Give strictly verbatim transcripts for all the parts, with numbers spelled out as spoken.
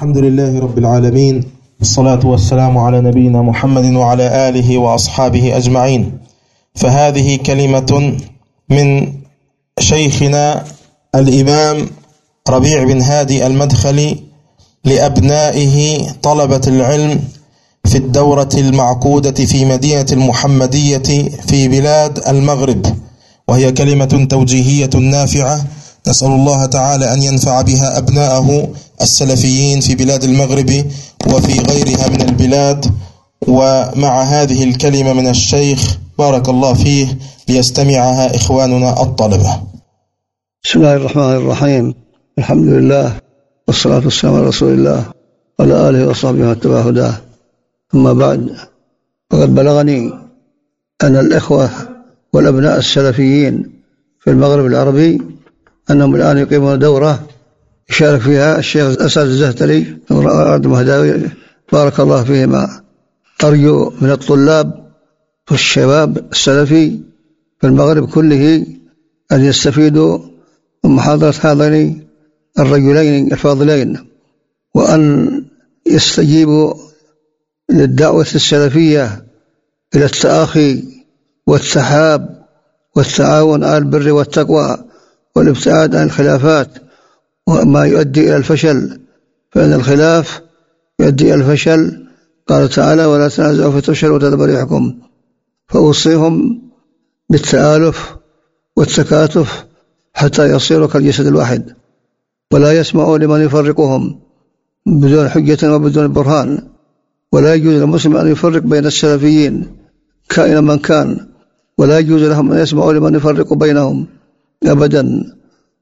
الحمد لله رب العالمين، والصلاة والسلام على نبينا محمد وعلى آله وأصحابه أجمعين. فهذه كلمة من شيخنا الإمام ربيع بن هادي المدخلي لأبنائه طلبة العلم في الدورة المعقودة في مدينة المحمدية في بلاد المغرب، وهي كلمة توجيهية نافعة. نسأل الله تعالى أن ينفع بها أبناءه السلفيين في بلاد المغرب وفي غيرها من البلاد. ومع هذه الكلمة من الشيخ بارك الله فيه ليستمعها إخواننا الطلبة. بسم الله الرحمن الرحيم، الحمد لله والصلاة والسلام على رسول الله وعلى آله وصحبه واتبع هداه. أما بعد، فقد بلغني أن الإخوة والأبناء السلفيين في المغرب العربي أنهم الآن يقيمون دورة يشارك فيها الشيخ أسعد الزهتلي ورائد مهداوي بارك الله فيهما. أرجو من الطلاب والشباب السلفي في المغرب كله أن يستفيدوا من محاضرة هذين الرجلين الفاضلين، وأن يستجيبوا للدعوة السلفية إلى التآخي والتحاب والتعاون على البر والتقوى والابتعاد عن الخلافات وما يؤدي إلى الفشل، فإن الخلاف يؤدي إلى الفشل. قال تعالى: ولا تنازعوا فتفشلوا وتذهب ريحكم. فأوصيهم بالتآلف والتكاتف حتى يصيروا كالجسد الواحد، ولا يسمعوا لمن يفرقهم بدون حجة وبدون برهان. ولا يجوز للمسلم أن يفرق بين السلفيين كائنا من كان، ولا يجوز لهم أن يسمعوا لمن يفرق بينهم أبدا.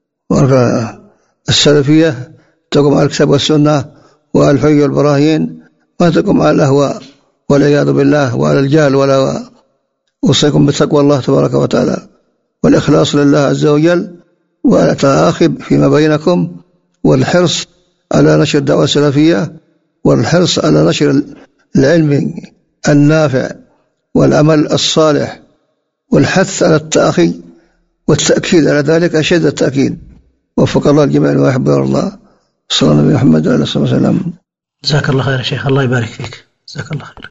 السلفية تقوم على الكتاب والسنة وعلى الحجة والبراهين، ما تقوم على الأهواء والعياذ بالله وعلى الجهل والهوى. أوصيكم بتقوى الله تبارك وتعالى والإخلاص لله عز وجل والتآخي فيما بينكم، والحرص على نشر الدعوة السلفية، والحرص على نشر العلم النافع والعمل الصالح، والحث على التآخي والتأكيد على ذلك أشد التأكيد. وفق الله الجميع ويحب الله. صلى الله عليه محمد عليه الصلاة والسلام. جزاك الله خير يا شيخ، الله يبارك فيك، جزاك الله خير.